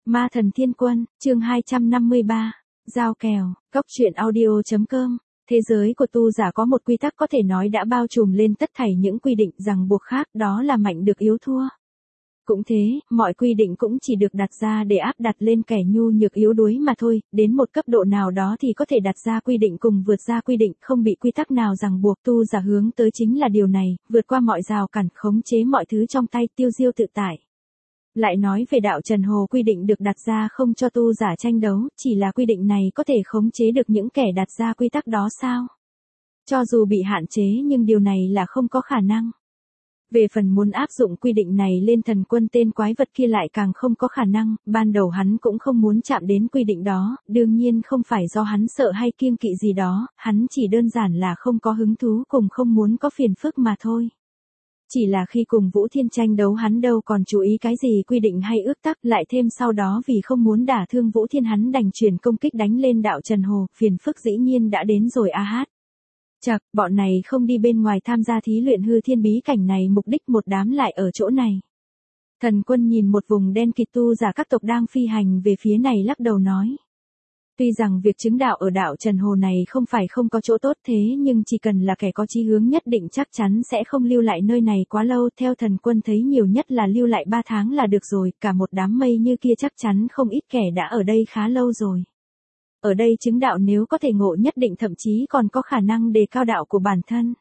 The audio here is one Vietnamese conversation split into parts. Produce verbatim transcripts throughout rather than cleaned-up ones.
Ma thần thiên quân, chương hai trăm năm mươi ba, giao kèo, cốc truyện audio chấm com. Thế giới của tu giả có một quy tắc có thể nói đã bao trùm lên tất thảy những quy định ràng buộc khác, đó là mạnh được yếu thua. Cũng thế, mọi quy định cũng chỉ được đặt ra để áp đặt lên kẻ nhu nhược yếu đuối mà thôi, đến một cấp độ nào đó thì có thể đặt ra quy định cùng vượt ra quy định, không bị quy tắc nào ràng buộc. Tu giả hướng tới chính là điều này, vượt qua mọi rào cản, khống chế mọi thứ trong tay, tiêu diêu tự tại. Lại nói về đạo Trần Hồ, quy định được đặt ra không cho tu giả tranh đấu, chỉ là quy định này có thể khống chế được những kẻ đặt ra quy tắc đó sao? Cho dù bị hạn chế nhưng điều này là không có khả năng. Về phần muốn áp dụng quy định này lên thần quân tên quái vật kia lại càng không có khả năng, ban đầu hắn cũng không muốn chạm đến quy định đó, đương nhiên không phải do hắn sợ hay kiêng kỵ gì đó, hắn chỉ đơn giản là không có hứng thú cùng không muốn có phiền phức mà thôi. Chỉ là khi cùng Vũ Thiên tranh đấu hắn đâu còn chú ý cái gì quy định hay ước tắc, lại thêm sau đó vì không muốn đả thương Vũ Thiên hắn đành chuyển công kích đánh lên đạo Trần Hồ, phiền phức dĩ nhiên đã đến rồi a hát. Chậc, bọn này không đi bên ngoài tham gia thí luyện hư thiên bí cảnh này, mục đích một đám lại ở chỗ này. Thần quân nhìn một vùng đen kịt tu giả các tộc đang phi hành về phía này lắc đầu nói. Tuy rằng việc chứng đạo ở đạo Trần Hồ này không phải không có chỗ tốt, thế nhưng chỉ cần là kẻ có chí hướng nhất định chắc chắn sẽ không lưu lại nơi này quá lâu. Theo thần quân thấy nhiều nhất là lưu lại ba tháng là được rồi, cả một đám mây như kia chắc chắn không ít kẻ đã ở đây khá lâu rồi. Ở đây chứng đạo nếu có thể ngộ nhất định thậm chí còn có khả năng đề cao đạo của bản thân.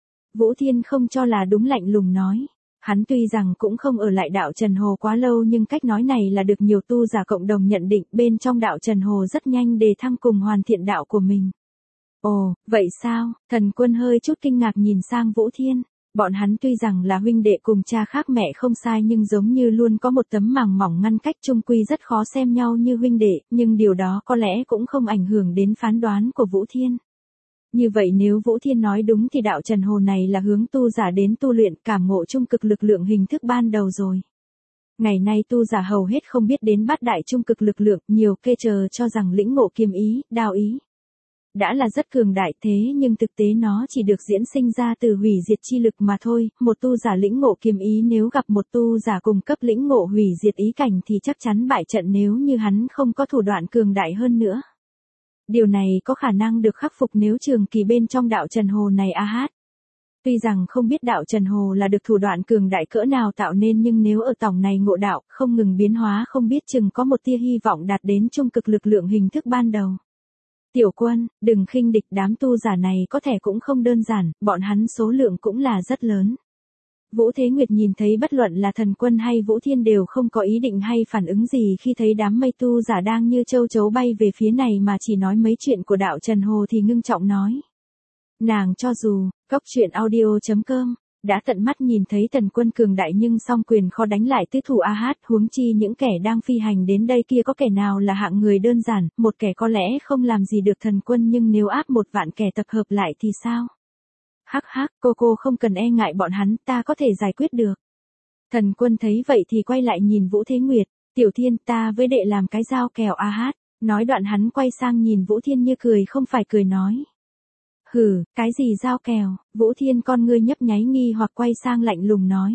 Vũ Thiên không cho là đúng, lạnh lùng nói. Hắn tuy rằng cũng không ở lại đạo Trần Hồ quá lâu nhưng cách nói này là được nhiều tu giả cộng đồng nhận định, bên trong đạo Trần Hồ rất nhanh đề thăng cùng hoàn thiện đạo của mình. Ồ, vậy sao? Thần quân hơi chút kinh ngạc nhìn sang Vũ Thiên. Bọn hắn tuy rằng là huynh đệ cùng cha khác mẹ không sai nhưng giống như luôn có một tấm màng mỏng ngăn cách, chung quy rất khó xem nhau như huynh đệ, nhưng điều đó có lẽ cũng không ảnh hưởng đến phán đoán của Vũ Thiên. Như vậy nếu Vũ Thiên nói đúng thì đạo Trần Hồ này là hướng tu giả đến tu luyện cảm ngộ trung cực lực lượng hình thức ban đầu rồi. Ngày nay tu giả hầu hết không biết đến bát đại trung cực lực lượng, nhiều kê chờ cho rằng lĩnh ngộ kiếm ý, đao ý đã là rất cường đại, thế nhưng thực tế nó chỉ được diễn sinh ra từ hủy diệt chi lực mà thôi. Một tu giả lĩnh ngộ kiếm ý nếu gặp một tu giả cùng cấp lĩnh ngộ hủy diệt ý cảnh thì chắc chắn bại trận nếu như hắn không có thủ đoạn cường đại hơn nữa. Điều này có khả năng được khắc phục nếu trường kỳ bên trong đạo Trần Hồ này a hát. Tuy rằng không biết đạo Trần Hồ là được thủ đoạn cường đại cỡ nào tạo nên nhưng nếu ở tổng này ngộ đạo, không ngừng biến hóa không biết chừng có một tia hy vọng đạt đến trung cực lực lượng hình thức ban đầu. Tiểu quân, đừng khinh địch, đám tu giả này có thể cũng không đơn giản, bọn hắn số lượng cũng là rất lớn. Vũ Thế Nguyệt nhìn thấy bất luận là thần quân hay Vũ Thiên đều không có ý định hay phản ứng gì khi thấy đám mây tu giả đang như châu chấu bay về phía này mà chỉ nói mấy chuyện của đạo Trần Hồ thì ngưng trọng nói. Nàng cho dù, cốc truyện audio chấm com, đã tận mắt nhìn thấy thần quân cường đại nhưng song quyền khó đánh lại tứ thủ a hát, huống chi những kẻ đang phi hành đến đây kia có kẻ nào là hạng người đơn giản, một kẻ có lẽ không làm gì được thần quân nhưng nếu áp một vạn kẻ tập hợp lại thì sao? Hắc hắc, cô cô không cần e ngại bọn hắn, ta có thể giải quyết được. Thần quân thấy vậy thì quay lại nhìn Vũ Thế Nguyệt, Tiểu Thiên, ta với đệ làm cái giao kèo a hát, nói đoạn hắn quay sang nhìn Vũ Thiên như cười không phải cười nói. Hừ, cái gì giao kèo? Vũ Thiên con ngươi nhấp nháy nghi hoặc quay sang lạnh lùng nói.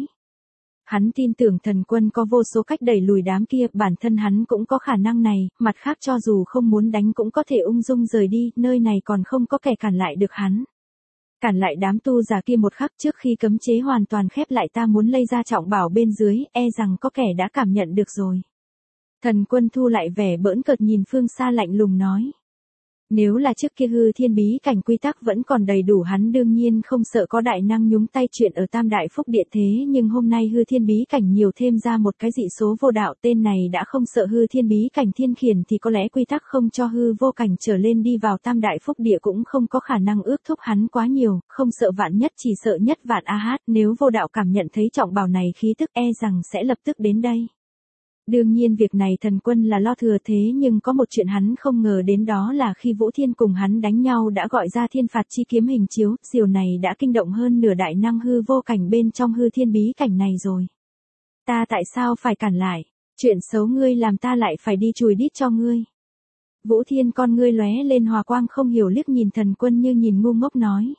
Hắn tin tưởng thần quân có vô số cách đẩy lùi đám kia, bản thân hắn cũng có khả năng này, mặt khác cho dù không muốn đánh cũng có thể ung dung rời đi, nơi này còn không có kẻ cản lại được hắn. Cản lại đám tu giả kia một khắc trước khi cấm chế hoàn toàn khép lại, ta muốn lây ra trọng bảo bên dưới, e rằng có kẻ đã cảm nhận được rồi. Thần quân thu lại vẻ bỡn cợt nhìn phương xa lạnh lùng nói. Nếu là trước kia hư thiên bí cảnh quy tắc vẫn còn đầy đủ hắn đương nhiên không sợ có đại năng nhúng tay chuyện ở tam đại phúc địa, thế nhưng hôm nay hư thiên bí cảnh nhiều thêm ra một cái dị số vô đạo, tên này đã không sợ hư thiên bí cảnh thiên khiển thì có lẽ quy tắc không cho hư vô cảnh trở lên đi vào tam đại phúc địa cũng không có khả năng ước thúc hắn quá nhiều, không sợ vạn nhất chỉ sợ nhất vạn a hát, nếu vô đạo cảm nhận thấy trọng bảo này khí tức e rằng sẽ lập tức đến đây. Đương nhiên việc này thần quân là lo thừa, thế nhưng có một chuyện hắn không ngờ đến, đó là khi Vũ Thiên cùng hắn đánh nhau đã gọi ra thiên phạt chi kiếm hình chiếu, điều này đã kinh động hơn nửa đại năng hư vô cảnh bên trong hư thiên bí cảnh này rồi. Ta tại sao phải cản lại? Chuyện xấu ngươi làm ta lại phải đi chùi đít cho ngươi. Vũ Thiên con ngươi lóe lên hòa quang không hiểu liếc nhìn thần quân như nhìn ngu ngốc nói.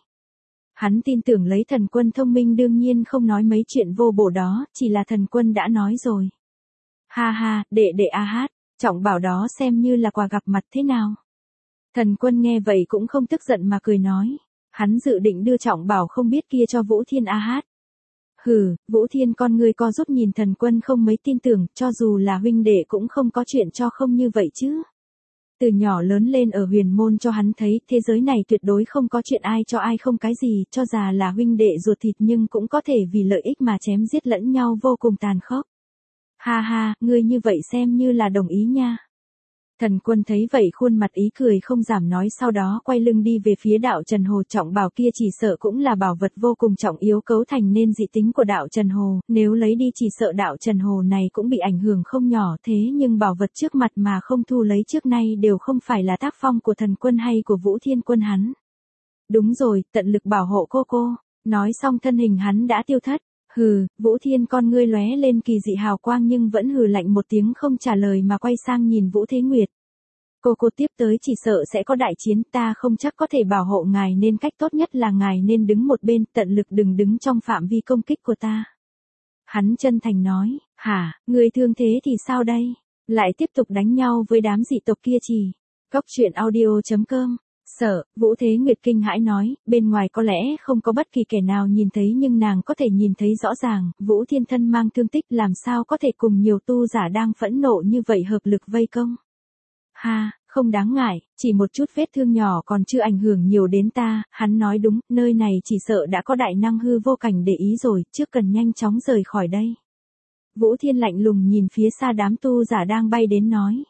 Hắn tin tưởng lấy thần quân thông minh đương nhiên không nói mấy chuyện vô bổ đó, chỉ là thần quân đã nói rồi. Ha ha, đệ đệ a hát, Trọng bảo đó xem như là quà gặp mặt thế nào. Thần Quân nghe vậy cũng không tức giận mà cười nói. Hắn dự định đưa Trọng bảo không biết kia cho Vũ Thiên A hát. Hừ, Vũ Thiên con ngươi co rút nhìn Thần Quân không mấy tin tưởng, cho dù là huynh đệ cũng không có chuyện cho không như vậy chứ. Từ nhỏ lớn lên ở huyền môn cho hắn thấy thế giới này tuyệt đối không có chuyện ai cho ai không cái gì, cho già là huynh đệ ruột thịt nhưng cũng có thể vì lợi ích mà chém giết lẫn nhau vô cùng tàn khốc. Ha ha, ngươi như vậy xem như là đồng ý nha. Thần Quân thấy vậy khuôn mặt ý cười không giảm nói, sau đó quay lưng đi về phía đạo Trần Hồ. Trọng bảo kia chỉ sợ cũng là bảo vật vô cùng trọng yếu cấu thành nên dị tính của đạo Trần Hồ, nếu lấy đi chỉ sợ đạo Trần Hồ này cũng bị ảnh hưởng không nhỏ, thế nhưng bảo vật trước mặt mà không thu lấy trước nay đều không phải là tác phong của Thần Quân hay của Vũ Thiên Quân hắn. Đúng rồi, tận lực bảo hộ cô cô. Nói xong thân hình hắn đã tiêu thất. Hừ, Vũ Thiên con ngươi lóe lên kỳ dị hào quang nhưng vẫn hừ lạnh một tiếng không trả lời mà quay sang nhìn Vũ Thế Nguyệt. Cô cô tiếp tới chỉ sợ sẽ có đại chiến, ta không chắc có thể bảo hộ ngài nên cách tốt nhất là ngài nên đứng một bên, tận lực đừng đứng trong phạm vi công kích của ta. Hắn chân thành nói, hả, người thương thế thì sao đây? Lại tiếp tục đánh nhau với đám dị tộc kia chỉ. Cóc truyện audio chấm com. Sợ, Vũ Thế Nguyệt kinh hãi nói, bên ngoài có lẽ không có bất kỳ kẻ nào nhìn thấy nhưng nàng có thể nhìn thấy rõ ràng, Vũ Thiên thân mang thương tích làm sao có thể cùng nhiều tu giả đang phẫn nộ như vậy hợp lực vây công. Ha, không đáng ngại, chỉ một chút vết thương nhỏ còn chưa ảnh hưởng nhiều đến ta, hắn nói đúng, nơi này chỉ sợ đã có đại năng hư vô cảnh để ý rồi, trước cần nhanh chóng rời khỏi đây. Vũ Thiên lạnh lùng nhìn phía xa đám tu giả đang bay đến nói.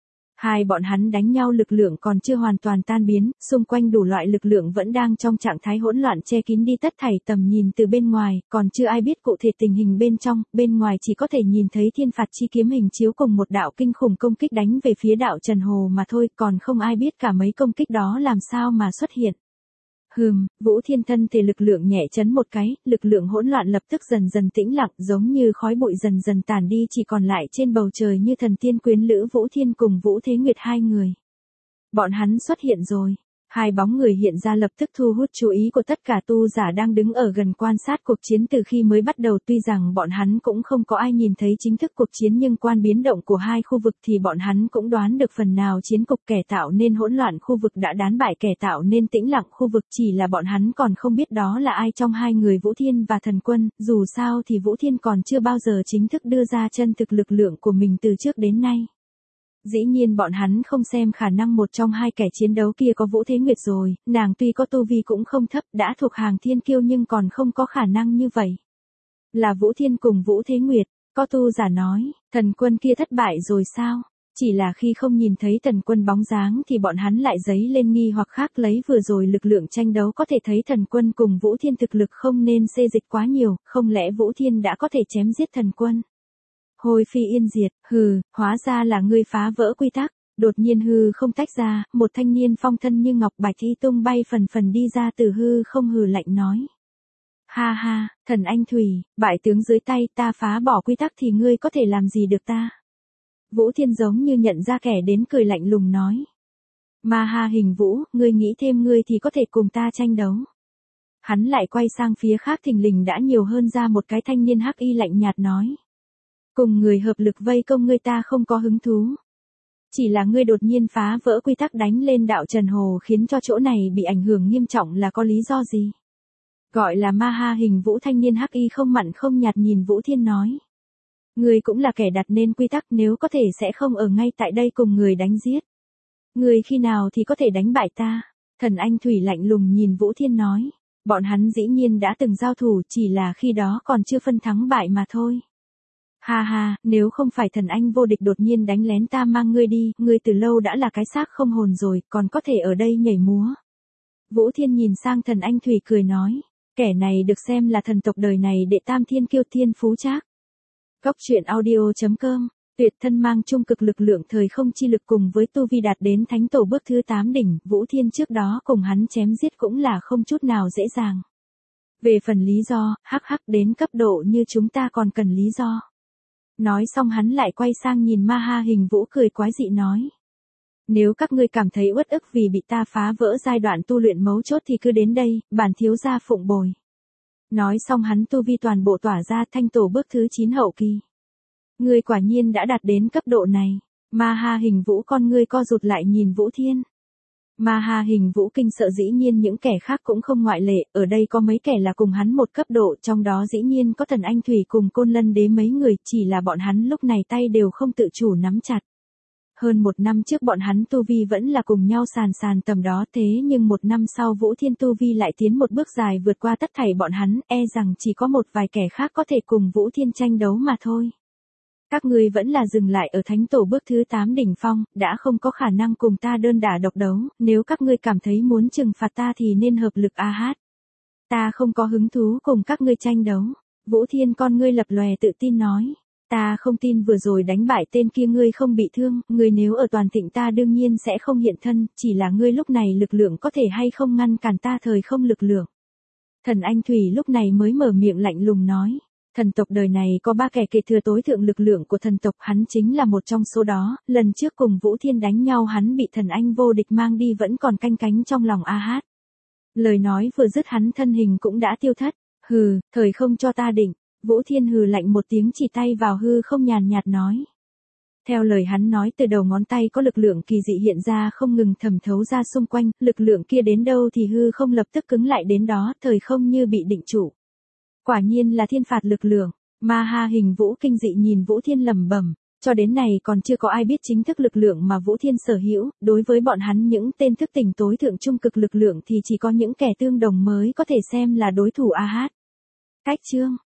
Hai bọn hắn đánh nhau lực lượng còn chưa hoàn toàn tan biến, xung quanh đủ loại lực lượng vẫn đang trong trạng thái hỗn loạn che kín đi tất thảy tầm nhìn từ bên ngoài, còn chưa ai biết cụ thể tình hình bên trong, bên ngoài chỉ có thể nhìn thấy thiên phạt chi kiếm hình chiếu cùng một đạo kinh khủng công kích đánh về phía đạo Trần Hồ mà thôi, còn không ai biết cả mấy công kích đó làm sao mà xuất hiện. Hừm, Vũ Thiên thân thể lực lượng nhẹ chấn một cái, lực lượng hỗn loạn lập tức dần dần tĩnh lặng giống như khói bụi dần dần tàn đi chỉ còn lại trên bầu trời như thần tiên quyến lữ Vũ Thiên cùng Vũ Thế Nguyệt hai người. Bọn hắn xuất hiện rồi. Hai bóng người hiện ra lập tức thu hút chú ý của tất cả tu giả đang đứng ở gần quan sát cuộc chiến từ khi mới bắt đầu, tuy rằng bọn hắn cũng không có ai nhìn thấy chính thức cuộc chiến nhưng quan biến động của hai khu vực thì bọn hắn cũng đoán được phần nào chiến cục kẻ tạo nên hỗn loạn khu vực đã đán bại kẻ tạo nên tĩnh lặng khu vực, chỉ là bọn hắn còn không biết đó là ai trong hai người Vũ Thiên và Thần Quân, dù sao thì Vũ Thiên còn chưa bao giờ chính thức đưa ra chân thực lực lượng của mình từ trước đến nay. Dĩ nhiên bọn hắn không xem khả năng một trong hai kẻ chiến đấu kia có Vũ Thế Nguyệt rồi, nàng tuy có tu vi cũng không thấp, đã thuộc hàng thiên kiêu nhưng còn không có khả năng như vậy. Là Vũ Thiên cùng Vũ Thế Nguyệt, có tu giả nói, Thần Quân kia thất bại rồi sao? Chỉ là khi không nhìn thấy Thần Quân bóng dáng thì bọn hắn lại dấy lên nghi hoặc khác, lấy vừa rồi lực lượng tranh đấu có thể thấy Thần Quân cùng Vũ Thiên thực lực không nên xê dịch quá nhiều, không lẽ Vũ Thiên đã có thể chém giết Thần Quân? Hồi phi yên diệt, hừ, hóa ra là ngươi phá vỡ quy tắc, đột nhiên hư không tách ra, một thanh niên phong thân như ngọc bạch thi tung bay phần phần đi ra từ hư không hừ lạnh nói. Ha ha, thần anh Thủy, bại tướng dưới tay ta phá bỏ quy tắc thì ngươi có thể làm gì được ta? Vũ Thiên giống như nhận ra kẻ đến cười lạnh lùng nói. Ma ha hình Vũ, ngươi nghĩ thêm ngươi thì có thể cùng ta tranh đấu. Hắn lại quay sang phía khác thình lình đã nhiều hơn ra một cái thanh niên hắc y lạnh nhạt nói. Cùng người hợp lực vây công ngươi ta không có hứng thú. Chỉ là ngươi đột nhiên phá vỡ quy tắc đánh lên đạo Trần Hồ khiến cho chỗ này bị ảnh hưởng nghiêm trọng là có lý do gì? Gọi là ma ha hình Vũ, thanh niên hắc y không mặn không nhạt nhìn Vũ Thiên nói. Ngươi cũng là kẻ đặt nên quy tắc, nếu có thể sẽ không ở ngay tại đây cùng người đánh giết. Ngươi khi nào thì có thể đánh bại ta? Thần anh Thủy lạnh lùng nhìn Vũ Thiên nói. Bọn hắn dĩ nhiên đã từng giao thủ, chỉ là khi đó còn chưa phân thắng bại mà thôi. Ha ha, nếu không phải thần anh vô địch đột nhiên đánh lén ta mang ngươi đi, ngươi từ lâu đã là cái xác không hồn rồi, còn có thể ở đây nhảy múa. Vũ Thiên nhìn sang thần anh Thủy cười nói, kẻ này được xem là thần tộc đời này đệ tam thiên kiêu thiên phú trác. Cóc truyện audio chấm com, tuyệt thân mang trung cực lực lượng thời không chi lực cùng với tu vi đạt đến thánh tổ bước thứ tám đỉnh, Vũ Thiên trước đó cùng hắn chém giết cũng là không chút nào dễ dàng. Về phần lý do, hắc hắc đến cấp độ như chúng ta còn cần lý do. Nói xong hắn lại quay sang nhìn ma ha hình Vũ cười quái dị nói. Nếu các ngươi cảm thấy uất ức vì bị ta phá vỡ giai đoạn tu luyện mấu chốt thì cứ đến đây, bản thiếu gia phụng bồi. Nói xong hắn tu vi toàn bộ tỏa ra thanh tổ bước thứ chín hậu kỳ. Ngươi quả nhiên đã đạt đến cấp độ này. Ma Ha Hình Vũ con ngươi co rụt lại nhìn Vũ Thiên. Ma Ha Hình Vũ kinh sợ, dĩ nhiên những kẻ khác cũng không ngoại lệ, ở đây có mấy kẻ là cùng hắn một cấp độ, trong đó dĩ nhiên có Thần Anh Thủy cùng Côn Lân Đế mấy người, chỉ là bọn hắn lúc này tay đều không tự chủ nắm chặt. Hơn một năm trước bọn hắn tu vi vẫn là cùng nhau sàn sàn tầm đó, thế nhưng một năm sau Vũ Thiên tu vi lại tiến một bước dài vượt qua tất thảy bọn hắn, e rằng chỉ có một vài kẻ khác có thể cùng Vũ Thiên tranh đấu mà thôi. Các ngươi vẫn là dừng lại ở thánh tổ bước thứ tám đỉnh phong, đã không có khả năng cùng ta đơn đả độc đấu, nếu các ngươi cảm thấy muốn trừng phạt ta thì nên hợp lực a hát. Ta không có hứng thú cùng các ngươi tranh đấu. Vũ Thiên con ngươi lập lòe tự tin nói. Ta không tin vừa rồi đánh bại tên kia ngươi không bị thương, ngươi nếu ở toàn thịnh ta đương nhiên sẽ không hiện thân, chỉ là ngươi lúc này lực lượng có thể hay không ngăn cản ta thời không lực lượng. Thần Anh Thủy lúc này mới mở miệng lạnh lùng nói. Thần tộc đời này có ba kẻ kế thừa tối thượng lực lượng của thần tộc, hắn chính là một trong số đó, lần trước cùng Vũ Thiên đánh nhau hắn bị thần anh vô địch mang đi vẫn còn canh cánh trong lòng a hát. Lời nói vừa dứt hắn thân hình cũng đã tiêu thất, hừ, thời không cho ta định, Vũ Thiên hừ lạnh một tiếng chỉ tay vào hư không nhàn nhạt nói. Theo lời hắn nói từ đầu ngón tay có lực lượng kỳ dị hiện ra không ngừng thẩm thấu ra xung quanh, lực lượng kia đến đâu thì hư không lập tức cứng lại đến đó, thời không như bị định trụ. Quả nhiên là thiên phạt lực lượng, Ma Ha Hình Vũ kinh dị nhìn Vũ Thiên lẩm bẩm, cho đến này còn chưa có ai biết chính thức lực lượng mà Vũ Thiên sở hữu, đối với bọn hắn những tên thức tỉnh tối thượng trung cực lực lượng thì chỉ có những kẻ tương đồng mới có thể xem là đối thủ a hát. Cách chương